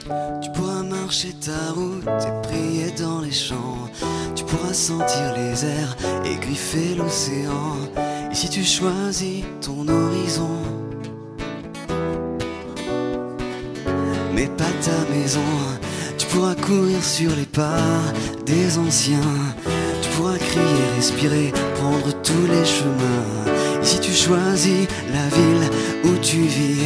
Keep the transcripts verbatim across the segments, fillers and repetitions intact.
Tu pourras marcher ta route et prier dans les champs. Tu pourras sentir les airs et griffer l'océan. Et si tu choisis ton horizon, mais pas ta maison, tu pourras courir sur les pas des anciens. Tu pourras crier, respirer, prendre tous les chemins. Et si tu choisis la ville où tu vis,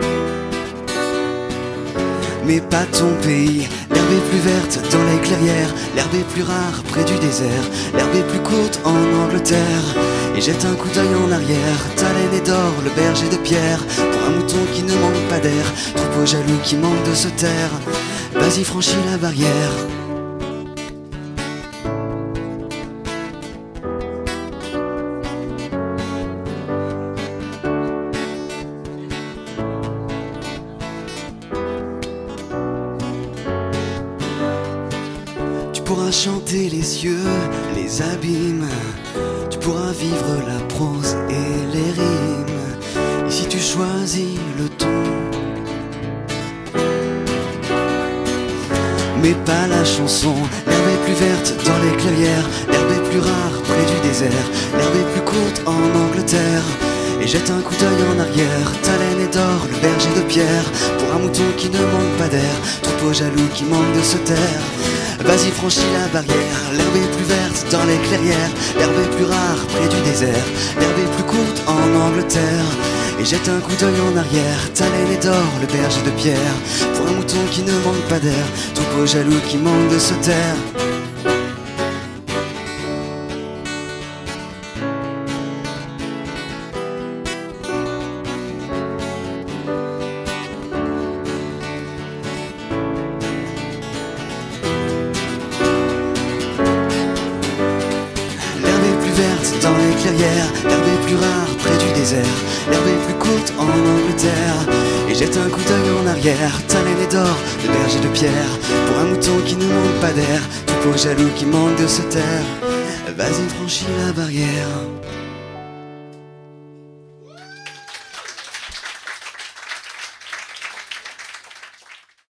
mais pas ton pays. L'herbe est plus verte dans les clairières, l'herbe est plus rare près du désert, l'herbe est plus courte en Angleterre. Et jette un coup d'œil en arrière, ta laine est d'or, le berger de pierre, pour un mouton qui ne manque pas d'air, troupeau jaloux qui manque de se taire. Vas-y, franchis la barrière. Tu pourras chanter les cieux, les abîmes. Tu pourras vivre la prose et les rimes. Et si tu choisis le ton, mais pas la chanson. L'herbe est plus verte dans les clairières, l'herbe est plus rare près du désert, l'herbe est plus courte en Angleterre. Et jette un coup d'œil en arrière, ta laine est d'or, le berger de pierre, pour un mouton qui ne manque pas d'air, troupeau jaloux qui manque de se taire. Vas-y, franchis la barrière, l'herbe est plus verte dans les clairières, l'herbe est plus rare près du désert, l'herbe est plus courte en Angleterre. Et jette un coup d'œil en arrière, ta laine est d'or, le berger de pierre, pour un mouton qui ne manque pas d'air, troupeau jaloux qui manque de se taire. Dans les clairières, l'herbe est plus rare près du désert, l'herbe est plus courte en Angleterre. Et jette un coup d'œil en arrière, ta laine est d'or, le berger de pierre, pour un mouton qui ne manque pas d'air, troupeau jaloux qui manque de se taire. Vas-y, franchis la barrière.